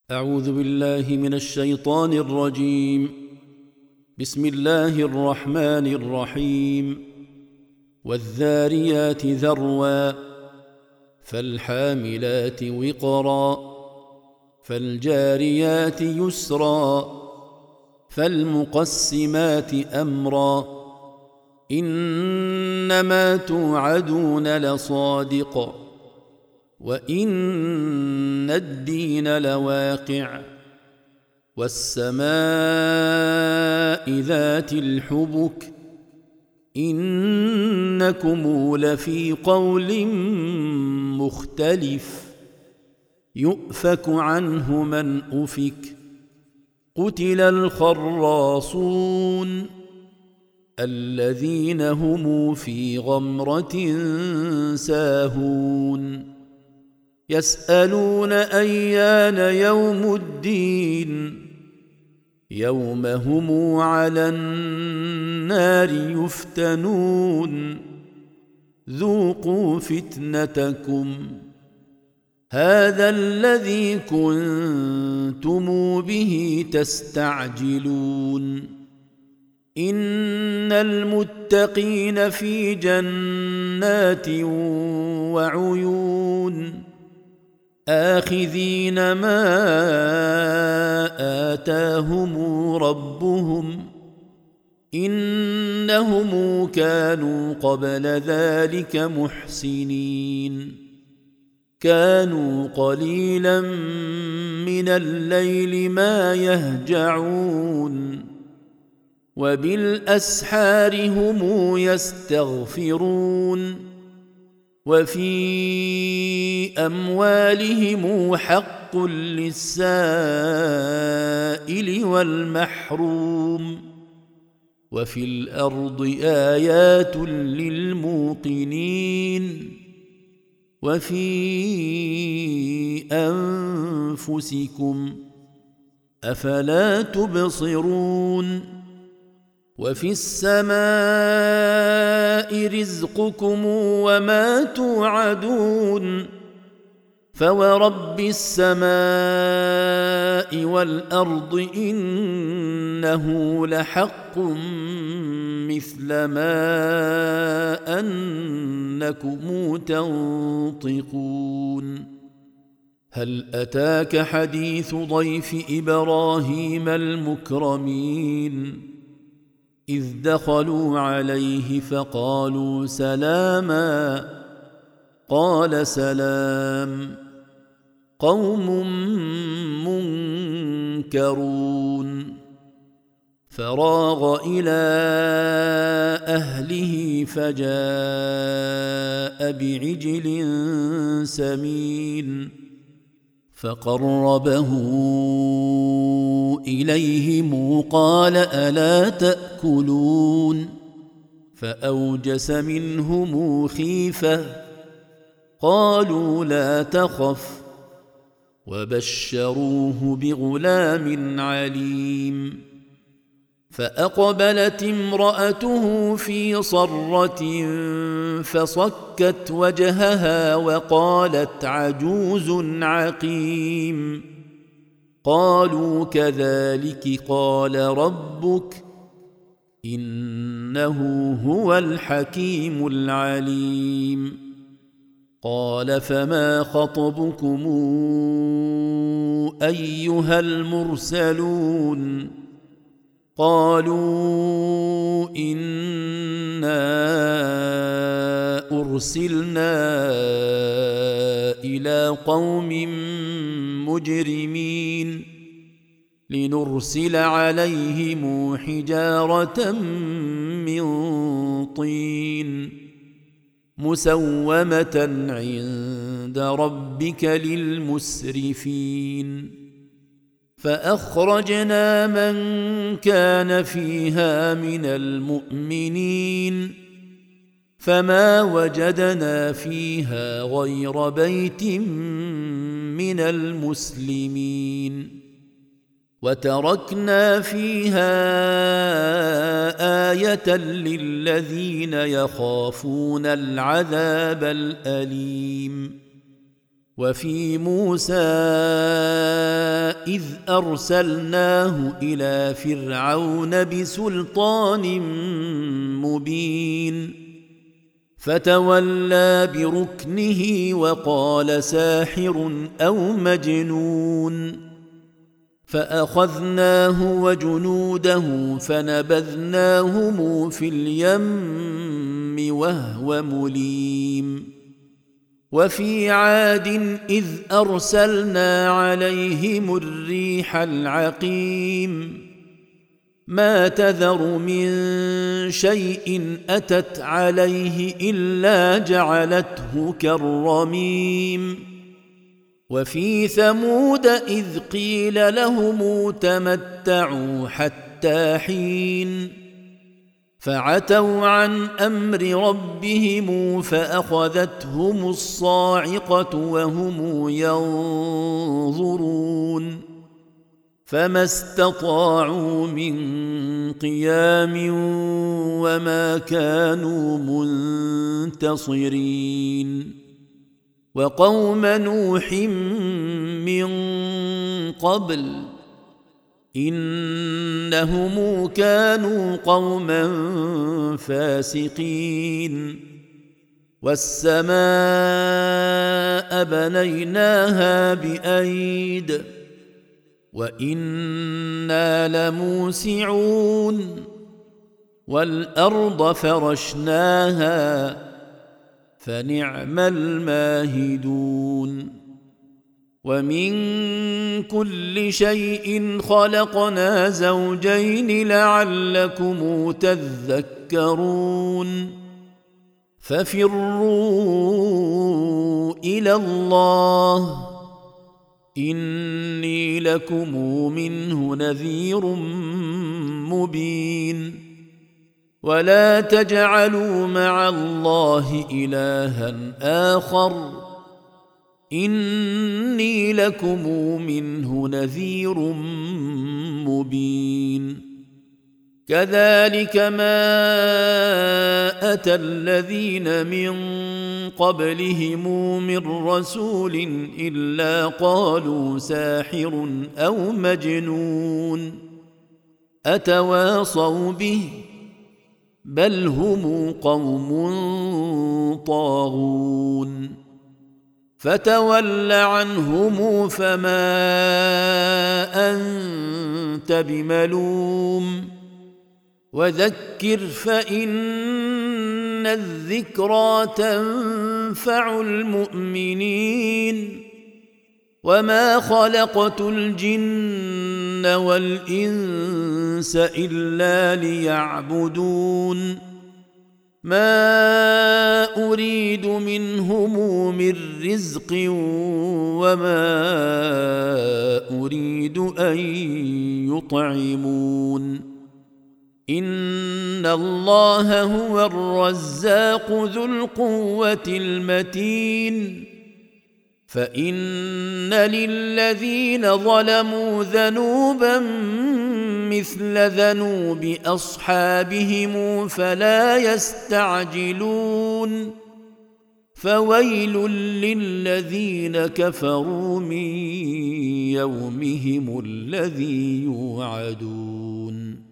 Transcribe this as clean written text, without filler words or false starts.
أعوذ بالله من الشيطان الرجيم. بسم الله الرحمن الرحيم. والذاريات ذروا فالحاملات وقرا فالجاريات يسرا فالمقسمات أمرا إنما توعدون لصادق وإن الدين لواقع والسماء ذات الحبك إنكم لفي قول مختلف يؤفك عنه من أفك قتل الخراصون الذين هم في غمرة ساهون يسألون أيان يوم الدين يوم هم على النار يفتنون ذوقوا فتنتكم هذا الذي كنتم به تستعجلون إن المتقين في جنات وعيون آخذين ما آتاهم ربهم إنهم كانوا قبل ذلك محسنين كانوا قليلا من الليل ما يهجعون وبالأسحار هم يستغفرون وفي أموالهم حق للسائل والمحروم وفي الأرض آيات للموقنين وفي أنفسكم أفلا تبصرون وفي السماء رزقكم وما توعدون فورب السماء والأرض إنه لحق مثل ما أنكم تنطقون هل أتاك حديث ضيف إبراهيم المكرمين إذ دخلوا عليه فقالوا سلاما قال سلام قوم منكرون فراغ إلى أهله فجاء بعجل سمين فقربه إليهم قال ألا تأكلون فأوجس منهم خيفة قالوا لا تخف وبشروه بغلام عليم فأقبلت امرأته في صرة فصكت وجهها وقالت عجوز عقيم قالوا كذلك قال ربك إنه هو الحكيم العليم قال فما خطبكم أيها المرسلون قالوا إنا أرسلنا إلى قوم مجرمين لنرسل عليهم حجارة من طين مسومة عند ربك للمسرفين فأخرجنا من كان فيها من المؤمنين فما وجدنا فيها غير بيت من المسلمين وتركنا فيها آية للذين يخافون العذاب الأليم وفي موسى إذ أرسلناه إلى فرعون بسلطان مبين فتولى بركنه وقال ساحر أو مجنون فأخذناه وجنوده فنبذناهم في اليم وهو مليم وفي عاد إذ أرسلنا عليهم الريح العقيم ما تذر من شيء أتت عليه إلا جعلته كالرميم وفي ثمود إذ قيل لهم تمتعوا حتى حين فعتوا عن أمر ربهم فأخذتهم الصاعقة وهم ينظرون فما استطاعوا من قيام وما كانوا منتصرين وقوم نوح من قبل إنهم كانوا قوما فاسقين والسماء بنيناها بأيد وإنا لموسعون والأرض فرشناها فنعم الماهدون ومن كل شيء خلقنا زوجين لعلكم تذكرون ففروا إلى الله إني لكم منه نذير مبين ولا تجعلوا مع الله إلها آخر إني لكم منه نذير مبين كذلك ما أتى الذين من قبلهم من رسول إلا قالوا ساحر أو مجنون أتواصوا به بل هم قوم طاغون فتول عنهم فما أنت بملوم وذكر فإن الذكرى تنفع المؤمنين وما خلقت الجن والإنس إلا ليعبدون ما أريد منهم من رزق وما أريد أن يطعمون إن الله هو الرزاق ذو القوة المتين فإن للذين ظلموا ذنوبا مثل ذنوب أصحابهم فلا يستعجلون فويل للذين كفروا من يومهم الذي يوعدون